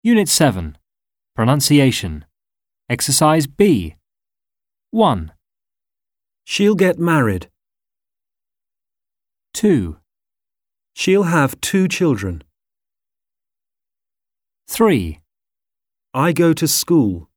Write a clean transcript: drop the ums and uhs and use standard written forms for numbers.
Unit 7. Pronunciation. Exercise B. 1, She'll get married. 2, She'll have 2 children. 3, I go to school.